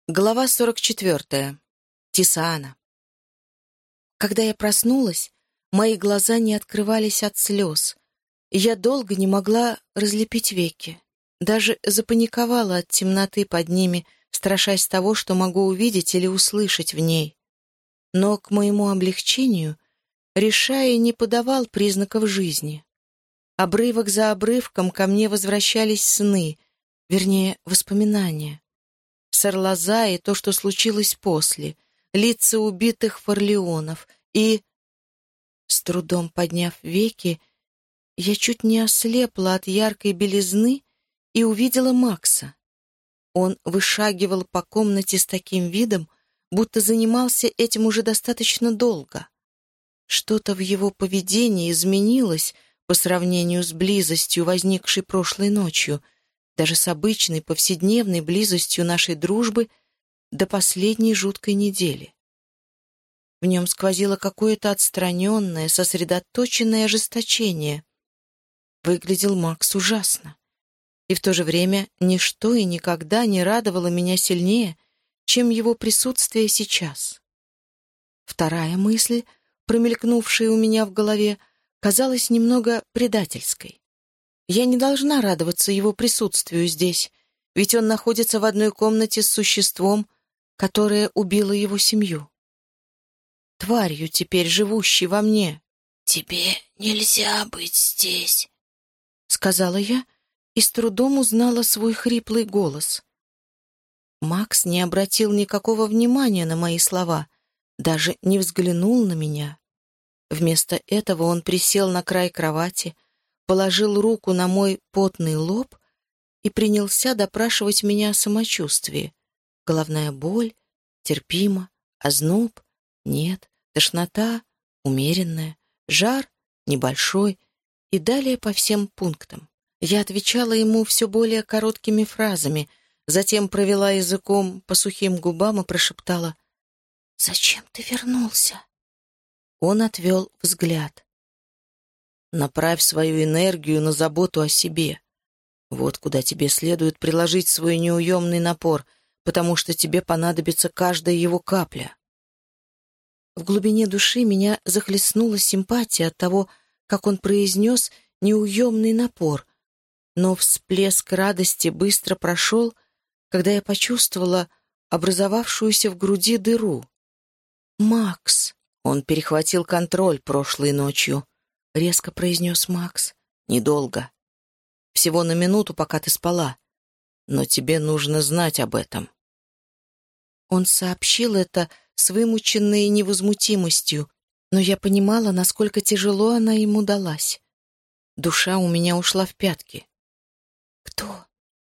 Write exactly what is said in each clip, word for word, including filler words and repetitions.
Глава сорок четвертая. Тисаана. Когда я проснулась, мои глаза не открывались от слез, и я долго не могла разлепить веки. Даже запаниковала от темноты под ними, страшась того, что могу увидеть или услышать в ней. Но, к моему облегчению, Ришай не подавал признаков жизни. Обрывок за обрывком ко мне возвращались сны, вернее, воспоминания. Сарлаза и то, что случилось после, лица убитых форлеонов, и, с трудом подняв веки, я чуть не ослепла от яркой белизны и увидела Макса. Он вышагивал по комнате с таким видом, будто занимался этим уже достаточно долго. Что-то в его поведении изменилось по сравнению с близостью, возникшей прошлой ночью, даже с обычной повседневной близостью нашей дружбы до последней жуткой недели. В нем сквозило какое-то отстраненное, сосредоточенное ожесточение. Выглядел Макс ужасно. И в то же время ничто и никогда не радовало меня сильнее, чем его присутствие сейчас. Вторая мысль, промелькнувшая у меня в голове, казалась немного предательской. Я не должна радоваться его присутствию здесь, ведь он находится в одной комнате с существом, которое убило его семью. Тварью, теперь живущей во мне. «Тебе нельзя быть здесь», — сказала я и с трудом узнала свой хриплый голос. Макс не обратил никакого внимания на мои слова, даже не взглянул на меня. Вместо этого он присел на край кровати, положил руку на мой потный лоб и принялся допрашивать меня о самочувствии. Головная боль, терпимо, озноб, нет, тошнота, умеренная, жар, небольшой, и далее по всем пунктам. Я отвечала ему все более короткими фразами, затем провела языком по сухим губам и прошептала: «Зачем ты вернулся?» Он отвел взгляд. «Направь свою энергию на заботу о себе. Вот куда тебе следует приложить свой неуемный напор, потому что тебе понадобится каждая его капля». В глубине души меня захлестнула симпатия от того, как он произнес неуемный напор, но всплеск радости быстро прошел, когда я почувствовала образовавшуюся в груди дыру. «Макс!» Он перехватил контроль прошлой ночью, — резко произнес Макс. «Недолго. Всего на минуту, пока ты спала. Но тебе нужно знать об этом». Он сообщил это с вымученной невозмутимостью, но я понимала, насколько тяжело она ему далась. Душа у меня ушла в пятки. «Кто?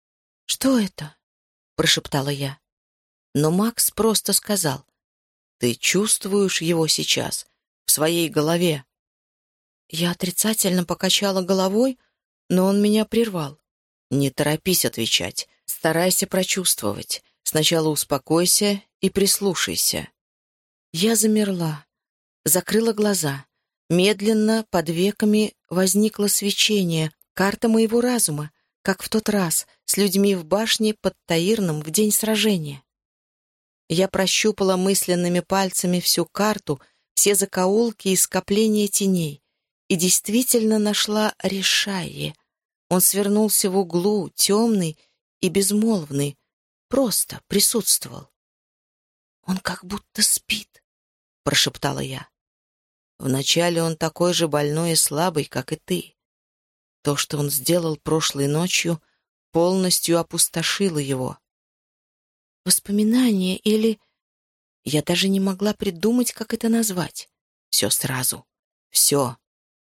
Что это?» — прошептала я. Но Макс просто сказал: «Ты чувствуешь его сейчас, в своей голове». Я отрицательно покачала головой, но он меня прервал. «Не торопись отвечать, старайся прочувствовать. Сначала успокойся и прислушайся». Я замерла, закрыла глаза. Медленно под веками возникло свечение, карта моего разума, как в тот раз с людьми в башне под Таирном в день сражения. Я прощупала мысленными пальцами всю карту, все закоулки и скопления теней, и действительно нашла Ришайи. Он свернулся в углу, темный и безмолвный, просто присутствовал. «Он как будто спит», — прошептала я. «Вначале он такой же больной и слабый, как и ты. То, что он сделал прошлой ночью, полностью опустошило его». Воспоминания или... Я даже не могла придумать, как это назвать. Все сразу. Все.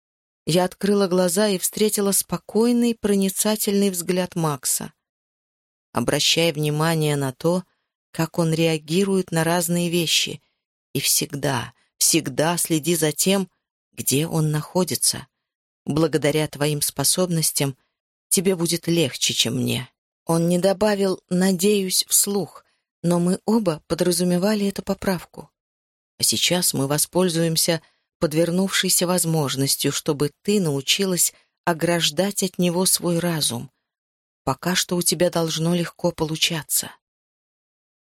Я открыла глаза и встретила спокойный, проницательный взгляд Макса. Обращай внимание на то, как он реагирует на разные вещи, и всегда, всегда следи за тем, где он находится. Благодаря твоим способностям тебе будет легче, чем мне. Он не добавил «надеюсь» вслух, но мы оба подразумевали эту поправку. А сейчас мы воспользуемся подвернувшейся возможностью, чтобы ты научилась ограждать от него свой разум. Пока что у тебя должно легко получаться.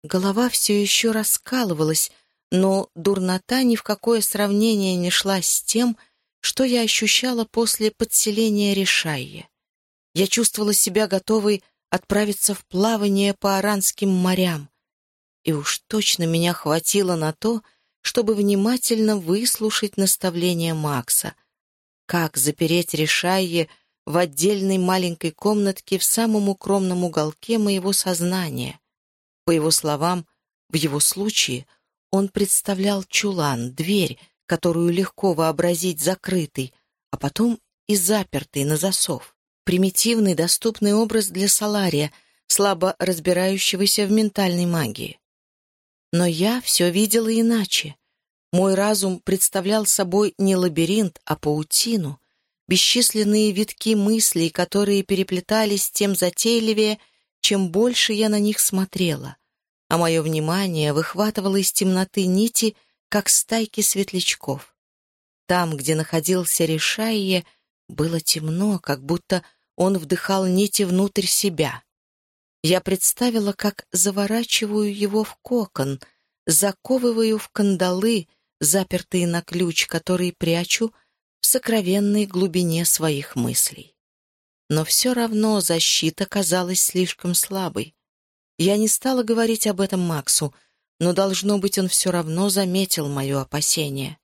Голова все еще раскалывалась, но дурнота ни в какое сравнение не шла с тем, что я ощущала после подселения Решайе. Я чувствовала себя готовой отправиться в плавание по Аранским морям, и уж точно меня хватило на то, чтобы внимательно выслушать наставления Макса, как запереть Решайе в отдельной маленькой комнатке в самом укромном уголке моего сознания. По его словам, в его случае он представлял чулан, дверь, которую легко вообразить закрытой, а потом и запертой на засов. Примитивный, доступный образ для Солария, слабо разбирающегося в ментальной магии. Но я все видела иначе. Мой разум представлял собой не лабиринт, а паутину, бесчисленные витки мыслей, которые переплетались тем затейливее, чем больше я на них смотрела, а мое внимание выхватывало из темноты нити, как стайки светлячков. Там, где находился Решайе, было темно, как будто он вдыхал нити внутрь себя. Я представила, как заворачиваю его в кокон, заковываю в кандалы, запертые на ключ, который прячу в сокровенной глубине своих мыслей. Но все равно защита казалась слишком слабой. Я не стала говорить об этом Максу, но, должно быть, он все равно заметил мое опасение.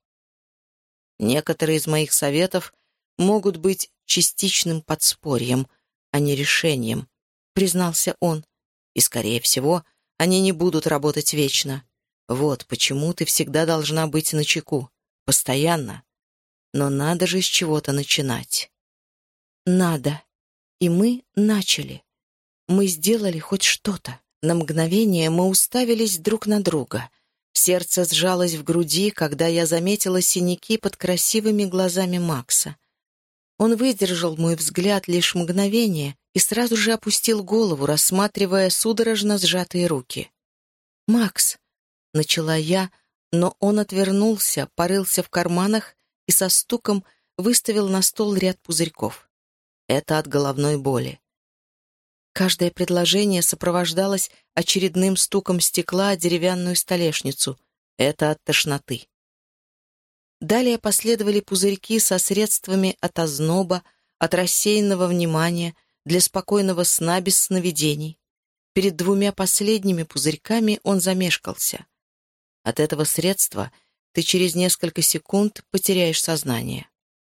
Некоторые из моих советов могут быть частичным подспорьем, а не решением, признался он, и, скорее всего, они не будут работать вечно. Вот почему ты всегда должна быть начеку, постоянно. Но надо же с чего-то начинать. Надо. И мы начали. Мы сделали хоть что-то. На мгновение мы уставились друг на друга. Сердце сжалось в груди, когда я заметила синяки под красивыми глазами Макса. Он выдержал мой взгляд лишь мгновение и сразу же опустил голову, рассматривая судорожно сжатые руки. «Макс», — начала я, но он отвернулся, порылся в карманах и со стуком выставил на стол ряд пузырьков. Это от головной боли. Каждое предложение сопровождалось очередным стуком стекла о деревянную столешницу. Это от тошноты. Далее последовали пузырьки со средствами от озноба, от рассеянного внимания, для спокойного сна без сновидений. Перед двумя последними пузырьками он замешкался. От этого средства ты через несколько секунд потеряешь сознание.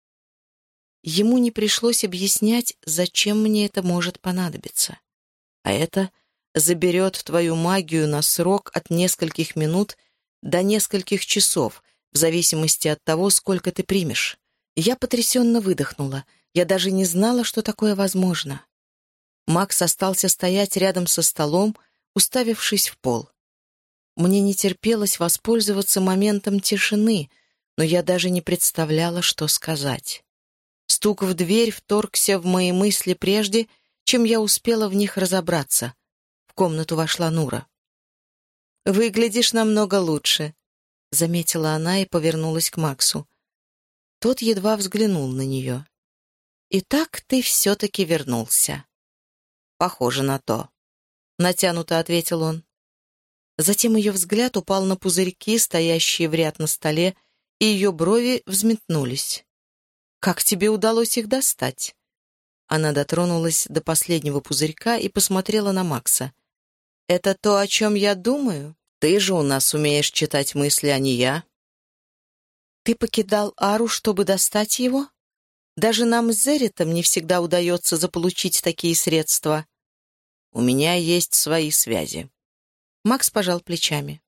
Ему не пришлось объяснять, зачем мне это может понадобиться. А это заберет твою магию на срок от нескольких минут до нескольких часов, в зависимости от того, сколько ты примешь. Я потрясенно выдохнула. Я даже не знала, что такое возможно. Макс остался стоять рядом со столом, уставившись в пол. Мне не терпелось воспользоваться моментом тишины, но я даже не представляла, что сказать. Стук в дверь вторгся в мои мысли прежде, чем я успела в них разобраться. В комнату вошла Нура. «Выглядишь намного лучше», — заметила она и повернулась к Максу. Тот едва взглянул на нее. «Итак, ты все-таки вернулся». «Похоже на то», — натянуто ответил он. Затем ее взгляд упал на пузырьки, стоящие в ряд на столе, и ее брови взметнулись. «Как тебе удалось их достать?» Она дотронулась до последнего пузырька и посмотрела на Макса. «Это то, о чем я думаю? Ты же у нас умеешь читать мысли, а не я». «Ты покидал Ару, чтобы достать его? Даже нам с Зеритом не всегда удается заполучить такие средства». «У меня есть свои связи». Макс пожал плечами.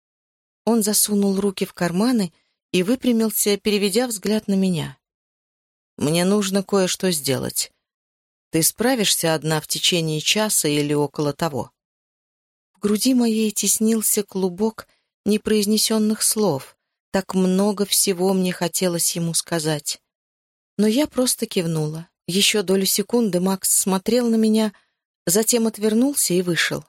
Он засунул руки в карманы и выпрямился, переведя взгляд на меня. «Мне нужно кое-что сделать. Ты справишься одна в течение часа или около того?» В груди моей теснился клубок непроизнесенных слов. Так много всего мне хотелось ему сказать. Но я просто кивнула. Еще долю секунды Макс смотрел на меня, затем отвернулся и вышел.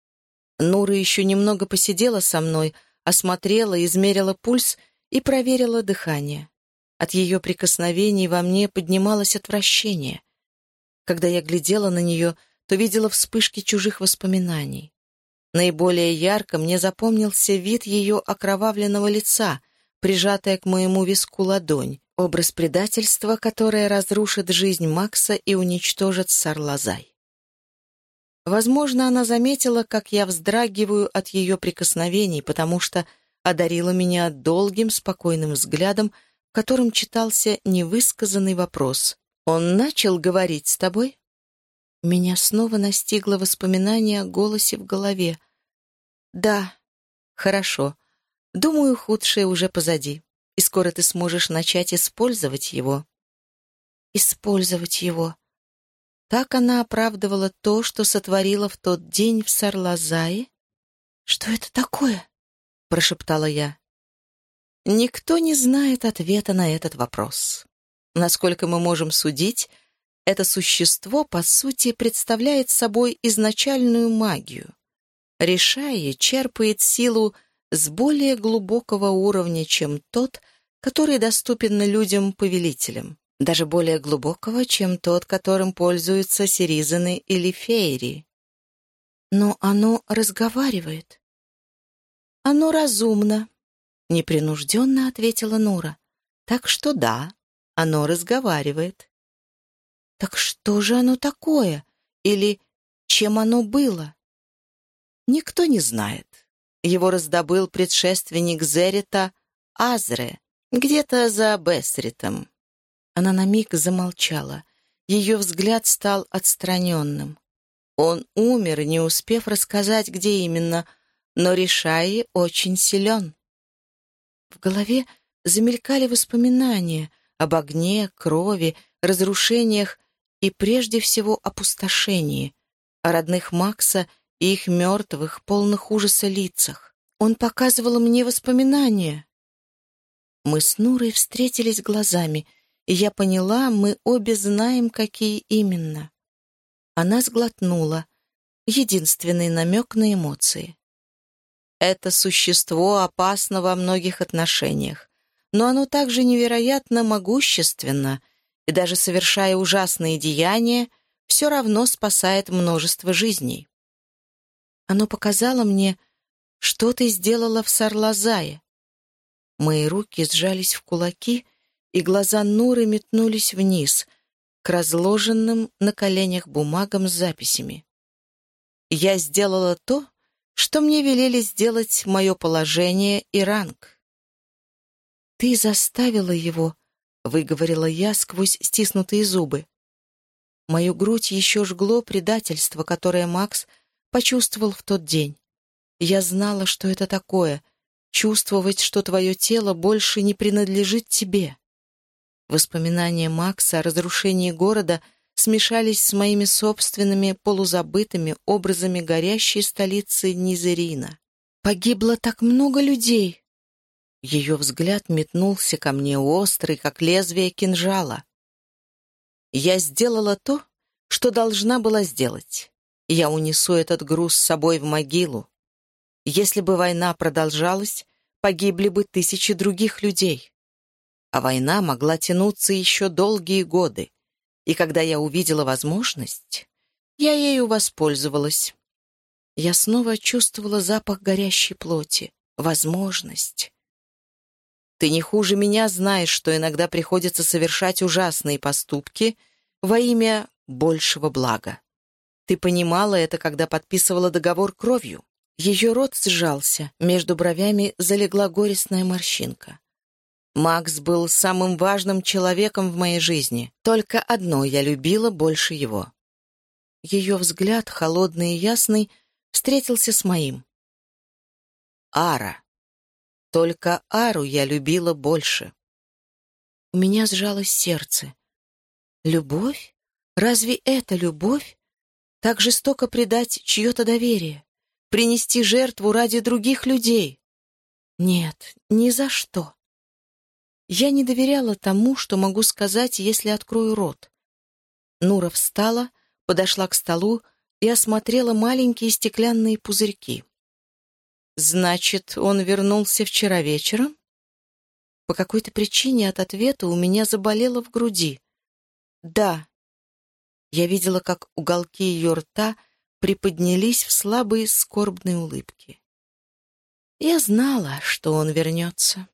Нура еще немного посидела со мной, осмотрела, измерила пульс и проверила дыхание. От ее прикосновений во мне поднималось отвращение. Когда я глядела на нее, то видела вспышки чужих воспоминаний. Наиболее ярко мне запомнился вид ее окровавленного лица, прижатая к моему виску ладонь, образ предательства, которое разрушит жизнь Макса и уничтожит Сарлазай. Возможно, она заметила, как я вздрагиваю от ее прикосновений, потому что одарила меня долгим, спокойным взглядом, в котором читался невысказанный вопрос. «Он начал говорить с тобой?» Меня снова настигло воспоминание о голосе в голове. «Да, хорошо. Думаю, худшее уже позади, и скоро ты сможешь начать использовать его». «Использовать его». Так она оправдывала то, что сотворила в тот день в Сарлазае? «Что это такое?» — прошептала я. Никто не знает ответа на этот вопрос. Насколько мы можем судить, это существо, по сути, представляет собой изначальную магию. Решая, черпает силу с более глубокого уровня, чем тот, который доступен людям-повелителям, даже более глубокого, чем тот, которым пользуются сиризаны или фейри. Но оно разговаривает. Оно разумно, непринужденно ответила Нура. Так что да, оно разговаривает. Так что же оно такое? Или чем оно было? Никто не знает. Его раздобыл предшественник Зерита Азре, где-то за Бесритом. Она на миг замолчала. Ее взгляд стал отстраненным. Он умер, не успев рассказать, где именно, но Ришаи очень силен. В голове замелькали воспоминания об огне, крови, разрушениях и прежде всего опустошении, о родных Макса и их мертвых, полных ужаса лицах. Он показывал мне воспоминания. Мы с Нурой встретились глазами, и я поняла, мы обе знаем, какие именно. Она сглотнула. Единственный намек на эмоции. Это существо опасно во многих отношениях, но оно также невероятно могущественно, и даже совершая ужасные деяния, все равно спасает множество жизней. Оно показало мне, что ты сделала в Сарлазае. Мои руки сжались в кулаки, и глаза Нуры метнулись вниз, к разложенным на коленях бумагам с записями. Я сделала то, что мне велели сделать мое положение и ранг. «Ты заставила его», — выговорила я сквозь стиснутые зубы. Мою грудь еще жгло предательство, которое Макс почувствовал в тот день. Я знала, что это такое — чувствовать, что твое тело больше не принадлежит тебе. Воспоминания Макса о разрушении города смешались с моими собственными полузабытыми образами горящей столицы Низерина. Погибло так много людей. Ее взгляд метнулся ко мне острый, как лезвие кинжала. Я сделала то, что должна была сделать. Я унесу этот груз с собой в могилу. Если бы война продолжалась, погибли бы тысячи других людей. А война могла тянуться еще долгие годы. И когда я увидела возможность, я ею воспользовалась. Я снова чувствовала запах горящей плоти. Возможность. Ты не хуже меня знаешь, что иногда приходится совершать ужасные поступки во имя большего блага. Ты понимала это, когда подписывала договор кровью. Ее рот сжался, между бровями залегла горестная морщинка. Макс был самым важным человеком в моей жизни. Только одно я любила больше его. Ее взгляд, холодный и ясный, встретился с моим. Ара. Только Ару я любила больше. У меня сжалось сердце. Любовь? Разве это любовь? Так жестоко предать чье-то доверие? Принести жертву ради других людей? Нет, ни за что. Я не доверяла тому, что могу сказать, если открою рот. Нура встала, подошла к столу и осмотрела маленькие стеклянные пузырьки. «Значит, он вернулся вчера вечером?» По какой-то причине от ответа у меня заболело в груди. «Да». Я видела, как уголки ее рта приподнялись в слабые скорбные улыбки. Я знала, что он вернется.